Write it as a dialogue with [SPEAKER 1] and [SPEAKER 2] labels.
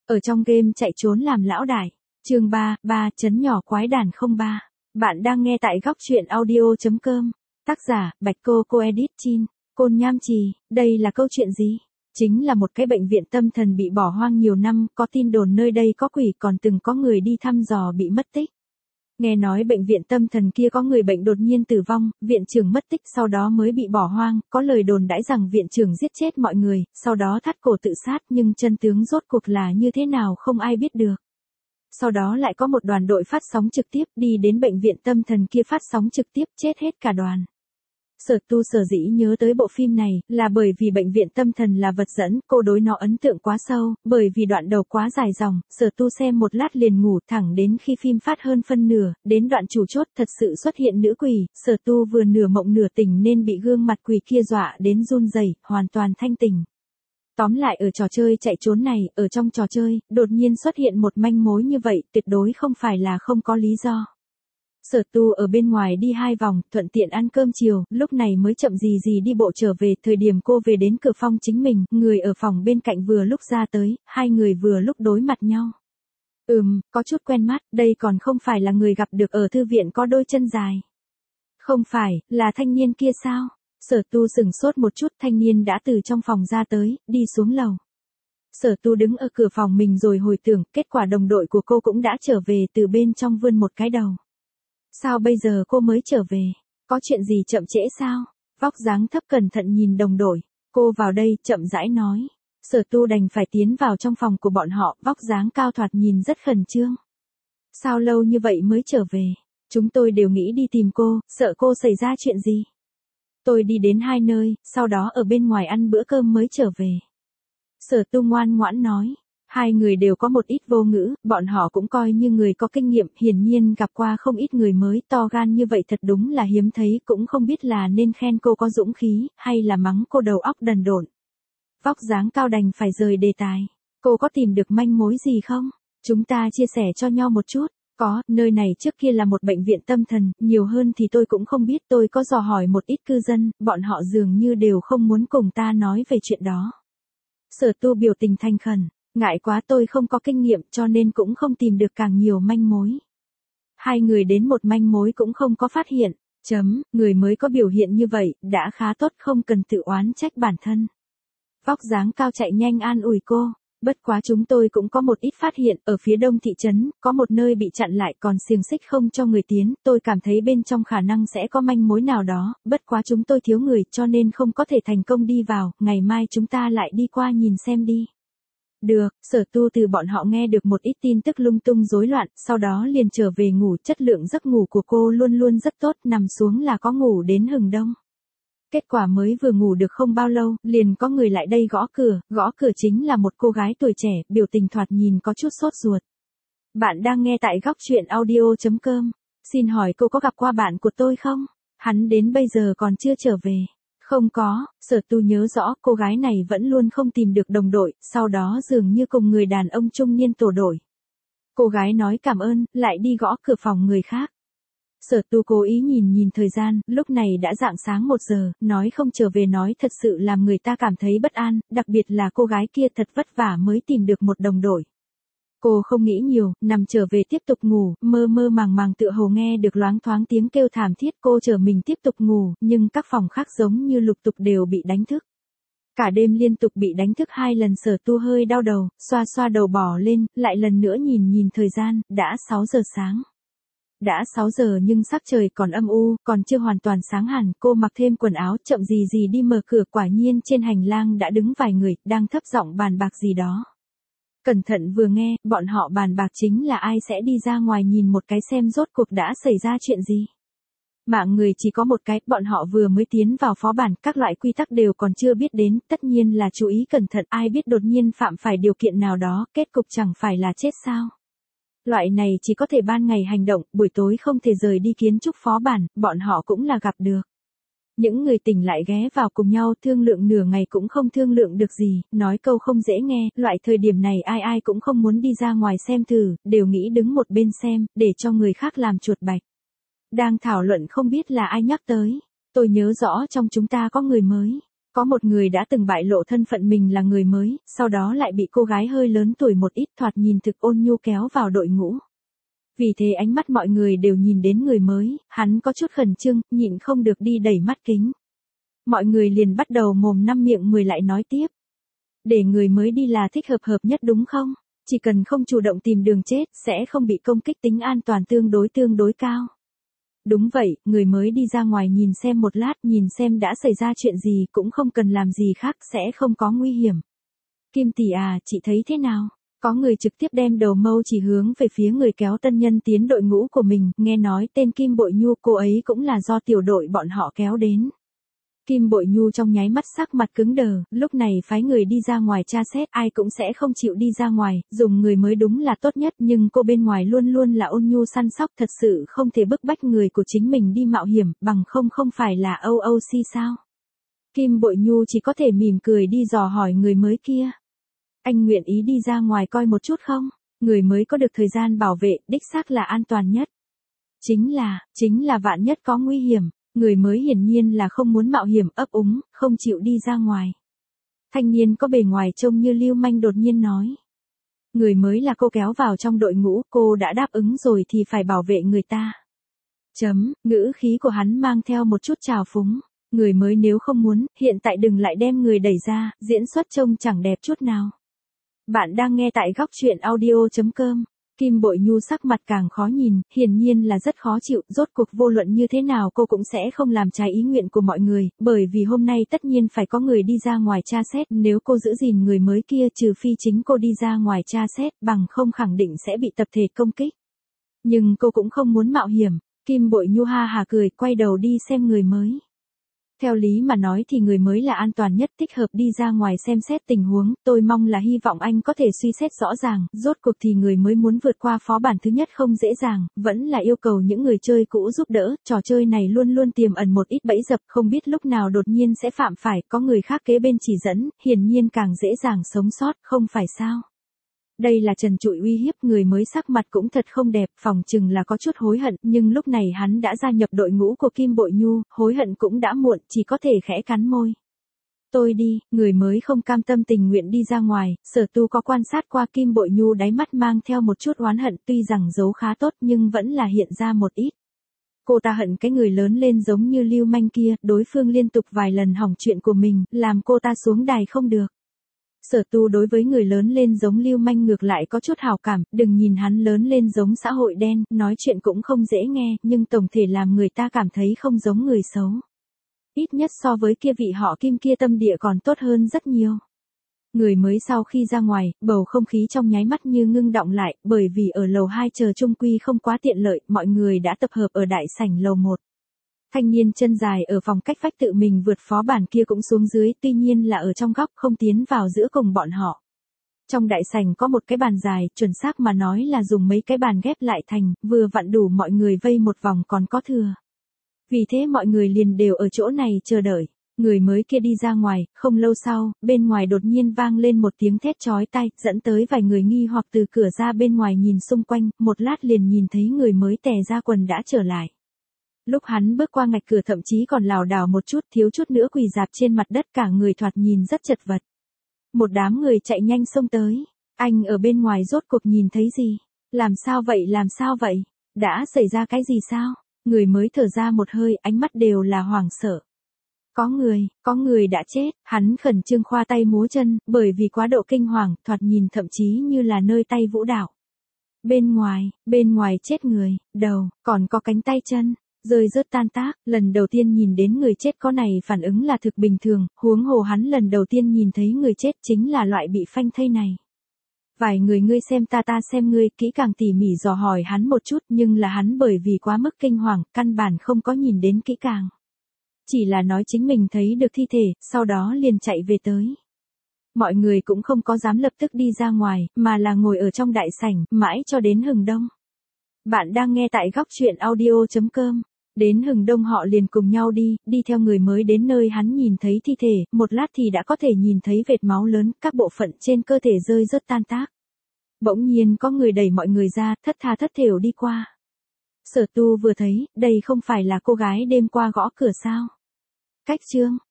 [SPEAKER 1] Ở trong game chạy trốn làm lão đại. Chương 3, chấn nhỏ quái đàn 03. Bạn đang nghe tại góc truyện audio.com. Tác giả, Bạch Cô edit Chin. Côn Nham Trì, đây là câu chuyện gì? Chính là một cái bệnh viện tâm thần bị bỏ hoang nhiều năm, có tin đồn nơi đây có quỷ, còn từng có người đi thăm dò bị mất tích. Nghe nói bệnh viện tâm thần kia có người bệnh đột nhiên tử vong, viện trưởng mất tích sau đó mới bị bỏ hoang, có lời đồn đãi rằng viện trưởng giết chết mọi người, sau đó thắt cổ tự sát, nhưng chân tướng rốt cuộc là như thế nào không ai biết được. Sau đó lại có một đoàn đội phát sóng trực tiếp đi đến bệnh viện tâm thần kia phát sóng trực tiếp, chết hết cả đoàn. Sở Tu sở dĩ nhớ tới bộ phim này, là bởi vì bệnh viện tâm thần là vật dẫn, cô đối nó ấn tượng quá sâu, bởi vì đoạn đầu quá dài dòng, Sở Tu xem một lát liền ngủ, thẳng đến khi phim phát hơn phân nửa, đến đoạn chủ chốt thật sự xuất hiện nữ quỷ, Sở Tu vừa nửa mộng nửa tỉnh nên bị gương mặt quỷ kia dọa đến run rẩy, hoàn toàn thanh tỉnh. Tóm lại ở trò chơi chạy trốn này, ở trong trò chơi, đột nhiên xuất hiện một manh mối như vậy, tuyệt đối không phải là không có lý do. Sở Tu ở bên ngoài đi 2 vòng, thuận tiện ăn cơm chiều, lúc này mới chậm gì đi bộ trở về, thời điểm cô về đến cửa phòng chính mình, người ở phòng bên cạnh vừa lúc ra tới, hai người vừa lúc đối mặt nhau. Có chút quen mắt, đây còn không phải là người gặp được ở thư viện có đôi chân dài. Không phải, là thanh niên kia sao? Sở Tu sửng sốt một chút, thanh niên đã từ trong phòng ra tới, đi xuống lầu. Sở Tu đứng ở cửa phòng mình rồi hồi tưởng, kết quả đồng đội của cô cũng đã trở về, từ bên trong vươn một cái đầu. Sao bây giờ cô mới trở về? Có chuyện gì chậm trễ sao? Vóc dáng thấp cẩn thận nhìn đồng đội. Cô vào đây, chậm rãi nói. Sở Tu đành phải tiến vào trong phòng của bọn họ, vóc dáng cao thoạt nhìn rất khẩn trương. Sao lâu như vậy mới trở về? Chúng tôi đều nghĩ đi tìm cô, sợ cô xảy ra chuyện gì. Tôi đi đến 2 nơi, sau đó ở bên ngoài ăn bữa cơm mới trở về. Sở Tu ngoan ngoãn nói. Hai người đều có một ít vô ngữ, bọn họ cũng coi như người có kinh nghiệm, hiển nhiên gặp qua không ít người mới, to gan như vậy thật đúng là hiếm thấy, cũng không biết là nên khen cô có dũng khí, hay là mắng cô đầu óc đần độn. Vóc dáng cao đành phải rời đề tài. Cô có tìm được manh mối gì không? Chúng ta chia sẻ cho nhau một chút. Có, nơi này trước kia là một bệnh viện tâm thần, nhiều hơn thì tôi cũng không biết, tôi có dò hỏi một ít cư dân, bọn họ dường như đều không muốn cùng ta nói về chuyện đó. Sở Tu biểu tình thành khẩn. Ngại quá, tôi không có kinh nghiệm cho nên cũng không tìm được càng nhiều manh mối. Hai người đến một manh mối cũng không có phát hiện. Người mới có biểu hiện như vậy, đã khá tốt, không cần tự oán trách bản thân. Vóc dáng cao chạy nhanh an ủi cô. Bất quá chúng tôi cũng có một ít phát hiện, ở phía đông thị trấn, có một nơi bị chặn lại còn xiềng xích không cho người tiến, tôi cảm thấy bên trong khả năng sẽ có manh mối nào đó, bất quá chúng tôi thiếu người cho nên không có thể thành công đi vào, ngày mai chúng ta lại đi qua nhìn xem đi. Được, Sở Tu từ bọn họ nghe được một ít tin tức lung tung rối loạn, sau đó liền trở về ngủ, chất lượng giấc ngủ của cô luôn luôn rất tốt, nằm xuống là có ngủ đến hừng đông. Kết quả mới vừa ngủ được không bao lâu, liền có người lại đây gõ cửa chính là một cô gái tuổi trẻ, biểu tình thoạt nhìn có chút sốt ruột. Bạn đang nghe tại góc truyện audio.com, xin hỏi cô có gặp qua bạn của tôi không? Hắn đến bây giờ còn chưa trở về. Không có, Sở Tu nhớ rõ cô gái này vẫn luôn không tìm được đồng đội, sau đó dường như cùng người đàn ông trung niên tổ đội. Cô gái nói cảm ơn, lại đi gõ cửa phòng người khác. Sở Tu cố ý nhìn thời gian, lúc này đã rạng sáng 1 giờ, nói không trở về nói thật sự làm người ta cảm thấy bất an, đặc biệt là cô gái kia thật vất vả mới tìm được một đồng đội. Cô không nghĩ nhiều, nằm trở về tiếp tục ngủ, mơ màng tựa hồ nghe được loáng thoáng tiếng kêu thảm thiết, cô trở mình tiếp tục ngủ, nhưng các phòng khác giống như lục tục đều bị đánh thức. Cả đêm liên tục bị đánh thức 2 lần, Sở Tu hơi đau đầu, xoa đầu bò lên, lại lần nữa nhìn thời gian, đã 6 giờ sáng. Đã 6 giờ nhưng sắc trời còn âm u, còn chưa hoàn toàn sáng hẳn, cô mặc thêm quần áo, chậm gì đi mở cửa, quả nhiên trên hành lang đã đứng vài người, đang thấp giọng bàn bạc gì đó. Cẩn thận vừa nghe, bọn họ bàn bạc chính là ai sẽ đi ra ngoài nhìn một cái xem rốt cuộc đã xảy ra chuyện gì. Mạng người chỉ có một cái, bọn họ vừa mới tiến vào phó bản, các loại quy tắc đều còn chưa biết đến, tất nhiên là chú ý cẩn thận, ai biết đột nhiên phạm phải điều kiện nào đó, kết cục chẳng phải là chết sao. Loại này chỉ có thể ban ngày hành động, buổi tối không thể rời đi kiến trúc phó bản, bọn họ cũng là gặp được. Những người tỉnh lại ghé vào cùng nhau thương lượng nửa ngày cũng không thương lượng được gì, nói câu không dễ nghe, loại thời điểm này ai cũng không muốn đi ra ngoài xem thử, đều nghĩ đứng một bên xem, để cho người khác làm chuột bạch. Đang thảo luận không biết là ai nhắc tới, tôi nhớ rõ trong chúng ta có người mới. Có một người đã từng bại lộ thân phận mình là người mới, sau đó lại bị cô gái hơi lớn tuổi một ít thoạt nhìn thực ôn nhu kéo vào đội ngũ. Vì thế ánh mắt mọi người đều nhìn đến người mới, hắn có chút khẩn trương, nhịn không được đi đẩy mắt kính. Mọi người liền bắt đầu mồm năm miệng mười lại nói tiếp. Để người mới đi là thích hợp nhất đúng không? Chỉ cần không chủ động tìm đường chết, sẽ không bị công kích, tính an toàn tương đối cao. Đúng vậy, người mới đi ra ngoài nhìn xem một lát, nhìn xem đã xảy ra chuyện gì, cũng không cần làm gì khác, sẽ không có nguy hiểm. Kim tỷ à, chị thấy thế nào? Có người trực tiếp đem đầu mâu chỉ hướng về phía người kéo tân nhân tiến đội ngũ của mình, nghe nói tên Kim Bội Nhu, cô ấy cũng là do tiểu đội bọn họ kéo đến. Kim Bội Nhu trong nháy mắt sắc mặt cứng đờ, lúc này phái người đi ra ngoài tra xét, ai cũng sẽ không chịu đi ra ngoài, dùng người mới đúng là tốt nhất, nhưng cô bên ngoài luôn luôn là ôn nhu săn sóc, thật sự không thể bức bách người của chính mình đi mạo hiểm, bằng không phải là OOC sao? Kim Bội Nhu chỉ có thể mỉm cười đi dò hỏi người mới kia. Anh nguyện ý đi ra ngoài coi một chút không? Người mới có được thời gian bảo vệ, đích xác là an toàn nhất. Chính là vạn nhất có nguy hiểm. Người mới hiển nhiên là không muốn mạo hiểm, ấp úng, không chịu đi ra ngoài. Thanh niên có bề ngoài trông như lưu manh đột nhiên nói. Người mới là cô kéo vào trong đội ngũ, cô đã đáp ứng rồi thì phải bảo vệ người ta. Ngữ khí của hắn mang theo một chút trào phúng. Người mới nếu không muốn, hiện tại đừng lại đem người đẩy ra, diễn xuất trông chẳng đẹp chút nào. Bạn đang nghe tại góc truyện audio.com. Kim Bội Nhu sắc mặt càng khó nhìn, hiển nhiên là rất khó chịu, rốt cuộc vô luận như thế nào cô cũng sẽ không làm trái ý nguyện của mọi người, bởi vì hôm nay tất nhiên phải có người đi ra ngoài tra xét, nếu cô giữ gìn người mới kia trừ phi chính cô đi ra ngoài tra xét, bằng không khẳng định sẽ bị tập thể công kích. Nhưng cô cũng không muốn mạo hiểm, Kim Bội Nhu ha hà cười, quay đầu đi xem người mới. Theo lý mà nói thì người mới là an toàn nhất, thích hợp đi ra ngoài xem xét tình huống, tôi mong là hy vọng anh có thể suy xét rõ ràng, rốt cuộc thì người mới muốn vượt qua phó bản thứ nhất không dễ dàng, vẫn là yêu cầu những người chơi cũ giúp đỡ, trò chơi này luôn luôn tiềm ẩn một ít bẫy dập, không biết lúc nào đột nhiên sẽ phạm phải, có người khác kế bên chỉ dẫn, hiển nhiên càng dễ dàng sống sót, không phải sao? Đây là trần trụi uy hiếp, người mới sắc mặt cũng thật không đẹp, phòng chừng là có chút hối hận, nhưng lúc này hắn đã gia nhập đội ngũ của Kim Bội Nhu, hối hận cũng đã muộn, chỉ có thể khẽ cắn môi. Tôi đi, người mới không cam tâm tình nguyện đi ra ngoài, Sở Tu có quan sát qua Kim Bội Nhu đáy mắt mang theo một chút oán hận, tuy rằng giấu khá tốt nhưng vẫn là hiện ra một ít. Cô ta hận cái người lớn lên giống như lưu manh kia, đối phương liên tục vài lần hỏng chuyện của mình, làm cô ta xuống đài không được. Sở Tu đối với người lớn lên giống lưu manh ngược lại có chút hảo cảm, đừng nhìn hắn lớn lên giống xã hội đen, nói chuyện cũng không dễ nghe, nhưng tổng thể làm người ta cảm thấy không giống người xấu. Ít nhất so với kia vị họ Kim kia tâm địa còn tốt hơn rất nhiều. Người mới sau khi ra ngoài, bầu không khí trong nháy mắt như ngưng đọng lại, bởi vì ở lầu 2 chờ chung quy không quá tiện lợi, mọi người đã tập hợp ở đại sảnh lầu 1. Thanh niên chân dài ở phòng cách vách tự mình vượt phó bản kia cũng xuống dưới, tuy nhiên là ở trong góc không tiến vào giữa cùng bọn họ. Trong đại sảnh có một cái bàn dài, chuẩn xác mà nói là dùng mấy cái bàn ghép lại thành, vừa vặn đủ mọi người vây một vòng còn có thừa. Vì thế mọi người liền đều ở chỗ này chờ đợi. Người mới kia đi ra ngoài, không lâu sau, bên ngoài đột nhiên vang lên một tiếng thét chói tai, dẫn tới vài người nghi hoặc từ cửa ra bên ngoài nhìn xung quanh, một lát liền nhìn thấy người mới tè ra quần đã trở lại. Lúc hắn bước qua ngạch cửa thậm chí còn lảo đảo một chút, thiếu chút nữa quỳ rạp trên mặt đất, cả người thoạt nhìn rất chật vật. Một đám người chạy nhanh xông tới. Anh ở bên ngoài rốt cuộc nhìn thấy gì? Làm sao vậy? Đã xảy ra cái gì sao? Người mới thở ra một hơi, ánh mắt đều là hoảng sợ. Có người đã chết, hắn khẩn trương khoa tay múa chân, bởi vì quá độ kinh hoàng, thoạt nhìn thậm chí như là nơi tay vũ đạo. Bên ngoài chết người, đầu, còn có cánh tay chân. Rơi rớt tan tác, lần đầu tiên nhìn đến người chết có này phản ứng là thực bình thường, huống hồ hắn lần đầu tiên nhìn thấy người chết chính là loại bị phanh thây này. Vài người ngươi xem ta xem ngươi, kỹ càng tỉ mỉ dò hỏi hắn một chút, nhưng là hắn bởi vì quá mức kinh hoàng, căn bản không có nhìn đến kỹ càng. Chỉ là nói chính mình thấy được thi thể, sau đó liền chạy về tới. Mọi người cũng không có dám lập tức đi ra ngoài, mà là ngồi ở trong đại sảnh, mãi cho đến hừng đông. Bạn đang nghe tại góc truyện audio.com. Đến hừng đông họ liền cùng nhau đi theo người mới đến nơi hắn nhìn thấy thi thể, một lát thì đã có thể nhìn thấy vệt máu lớn, các bộ phận trên cơ thể rơi rớt tan tác. Bỗng nhiên có người đẩy mọi người ra, thất tha thất thểu đi qua. Sở Tu vừa thấy, đây không phải là cô gái đêm qua gõ cửa sao? Cách chương,